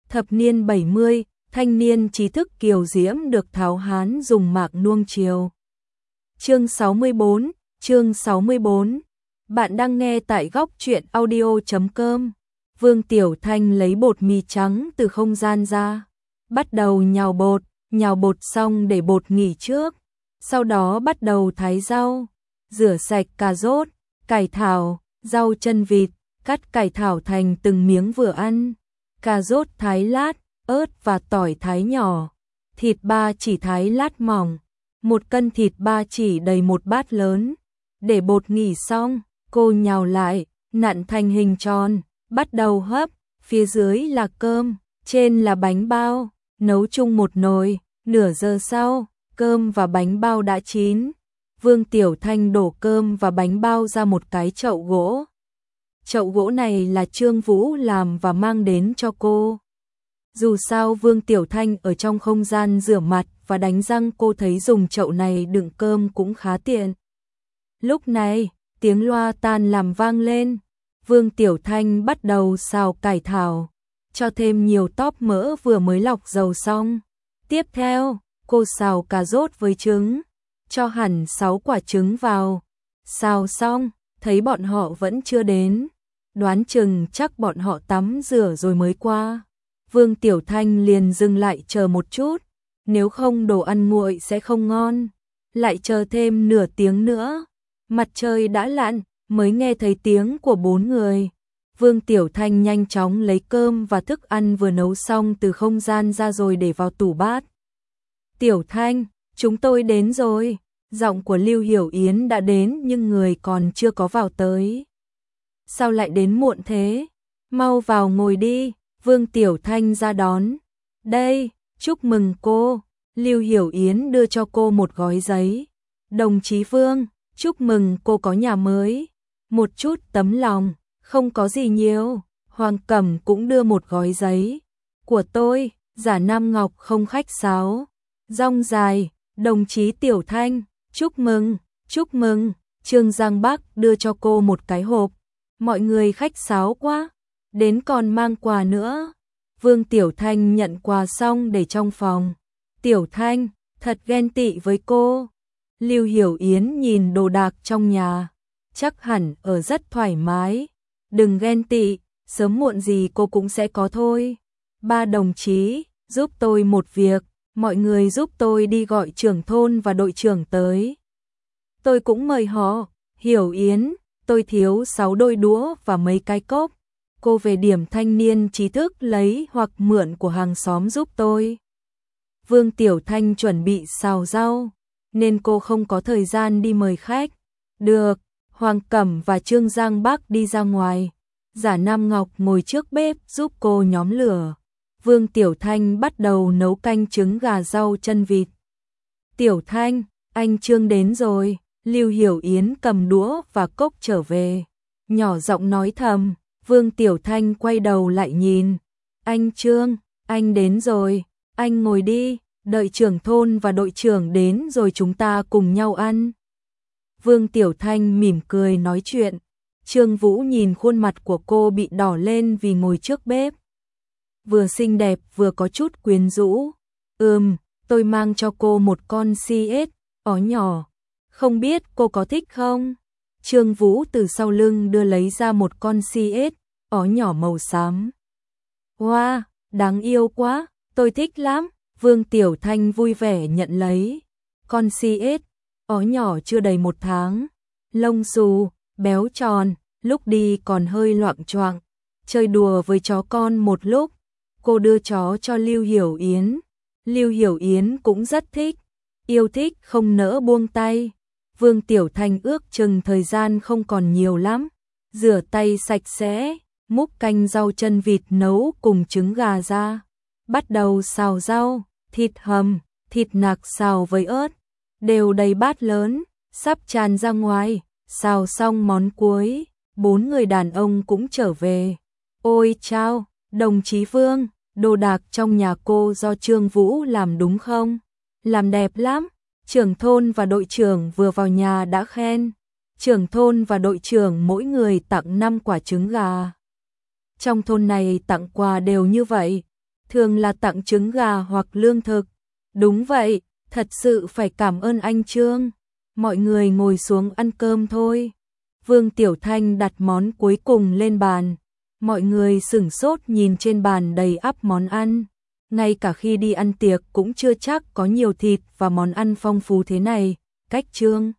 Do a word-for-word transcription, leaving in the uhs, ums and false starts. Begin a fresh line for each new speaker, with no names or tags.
Thập niên bảy mươi, thanh niên trí thức kiều diễm được tháo hán dùng mạc nuông chiều. Chương sáu mươi bốn, chương sáu mươi bốn. Bạn đang nghe tại góc truyện audio chấm com. Vương Tiểu Thanh lấy bột mì trắng từ không gian ra, bắt đầu nhào bột, nhào bột xong để bột nghỉ trước, sau đó bắt đầu thái rau, rửa sạch cà rốt, cải thảo, rau chân vịt, cắt cải thảo thành từng miếng vừa ăn, cà rốt thái lát, ớt và tỏi thái nhỏ, thịt ba chỉ thái lát mỏng, một cân thịt ba chỉ đầy một bát lớn. Để bột nghỉ xong, cô nhào lại, nặn thành hình tròn, bắt đầu hấp, phía dưới là cơm, trên là bánh bao, nấu chung một nồi, nửa giờ sau, cơm và bánh bao đã chín. Vương Tiểu Thanh đổ cơm và bánh bao ra một cái chậu gỗ. Chậu gỗ này là Trương Vũ làm và mang đến cho cô. Dù sao Vương Tiểu Thanh ở trong không gian rửa mặt và đánh răng, cô thấy dùng chậu này đựng cơm cũng khá tiện. Lúc này, tiếng loa tan làm vang lên. Vương Tiểu Thanh bắt đầu xào cải thảo, cho thêm nhiều tóp mỡ vừa mới lọc dầu xong. Tiếp theo, cô xào cà rốt với trứng, cho hẳn sáu quả trứng vào. Xào xong, thấy bọn họ vẫn chưa đến, đoán chừng chắc bọn họ tắm rửa rồi mới qua. Vương Tiểu Thanh liền dừng lại chờ một chút, nếu không đồ ăn nguội sẽ không ngon. Lại chờ thêm nửa tiếng nữa, mặt trời đã lặn, mới nghe thấy tiếng của bốn người. Vương Tiểu Thanh nhanh chóng lấy cơm và thức ăn vừa nấu xong từ không gian ra rồi để vào tủ bát. Tiểu Thanh, chúng tôi đến rồi. Giọng của Lưu Hiểu Yến đã đến nhưng người còn chưa có vào tới. Sao lại đến muộn thế? Mau vào ngồi đi. Vương Tiểu Thanh ra đón. Đây, chúc mừng cô. Lưu Hiểu Yến đưa cho cô một gói giấy. Đồng chí Vương, chúc mừng cô có nhà mới. Một chút tấm lòng, không có gì nhiều. Hoàng Cẩm cũng đưa một gói giấy. Của tôi, Giả Nam Ngọc không khách sáo. Rong dài, đồng chí Tiểu Thanh, chúc mừng, chúc mừng. Trương Giang Bắc đưa cho cô một cái hộp. Mọi người khách sáo quá, đến còn mang quà nữa. Vương Tiểu Thanh nhận quà xong để trong phòng. Tiểu Thanh, thật ghen tị với cô. Lưu Hiểu Yến nhìn đồ đạc trong nhà, chắc hẳn ở rất thoải mái. Đừng ghen tị, sớm muộn gì cô cũng sẽ có thôi. Ba đồng chí, giúp tôi một việc, mọi người giúp tôi đi gọi trưởng thôn và đội trưởng tới. Tôi cũng mời họ. Hiểu Yến, tôi thiếu sáu đôi đũa và mấy cái cốc. Cô về điểm thanh niên trí thức lấy hoặc mượn của hàng xóm giúp tôi. Vương Tiểu Thanh chuẩn bị xào rau, nên cô không có thời gian đi mời khách. Được, Hoàng Cẩm và Trương Giang Bắc đi ra ngoài. Giả Nam Ngọc ngồi trước bếp giúp cô nhóm lửa. Vương Tiểu Thanh bắt đầu nấu canh trứng gà rau chân vịt. Tiểu Thanh, anh Trương đến rồi. Lưu Hiểu Yến cầm đũa và cốc trở về, nhỏ giọng nói thầm. Vương Tiểu Thanh quay đầu lại nhìn. Anh Trương, anh đến rồi, anh ngồi đi, đợi trưởng thôn và đội trưởng đến rồi chúng ta cùng nhau ăn. Vương Tiểu Thanh mỉm cười nói chuyện. Trương Vũ nhìn khuôn mặt của cô bị đỏ lên vì ngồi trước bếp. Vừa xinh đẹp vừa có chút quyến rũ. Ừm, tôi mang cho cô một con xê ét, ó nhỏ. Không biết cô có thích không? Trương Vũ từ sau lưng đưa lấy ra một con xê ét, ó nhỏ màu xám. Wow, đáng yêu quá, tôi thích lắm. Vương Tiểu Thanh vui vẻ nhận lấy. Con xê ét, ó nhỏ chưa đầy một tháng. Lông xù, béo tròn, lúc đi còn hơi loạng choạng. Chơi đùa với chó con một lúc. Cô đưa chó cho Lưu Hiểu Yến. Lưu Hiểu Yến cũng rất thích. Yêu thích không nỡ buông tay. Vương Tiểu Thanh ước chừng thời gian không còn nhiều lắm. Rửa tay sạch sẽ, múc canh rau chân vịt nấu cùng trứng gà ra. Bắt đầu xào rau, thịt hầm, thịt nạc xào với ớt. Đều đầy bát lớn, sắp tràn ra ngoài. Xào xong món cuối, bốn người đàn ông cũng trở về. Ôi chao, đồng chí Vương, đồ đạc trong nhà cô do Trương Vũ làm đúng không? Làm đẹp lắm. Trưởng thôn và đội trưởng vừa vào nhà đã khen. Trưởng thôn và đội trưởng mỗi người tặng năm quả trứng gà. Trong thôn này tặng quà đều như vậy. thường là tặng trứng gà hoặc lương thực. Đúng vậy, thật sự phải cảm ơn anh Trương. Mọi người ngồi xuống ăn cơm thôi. Vương Tiểu Thanh đặt món cuối cùng lên bàn. Mọi người sửng sốt nhìn trên bàn đầy ắp món ăn. Ngay cả khi đi ăn tiệc cũng chưa chắc có nhiều thịt và món ăn phong phú thế này. Cách Trương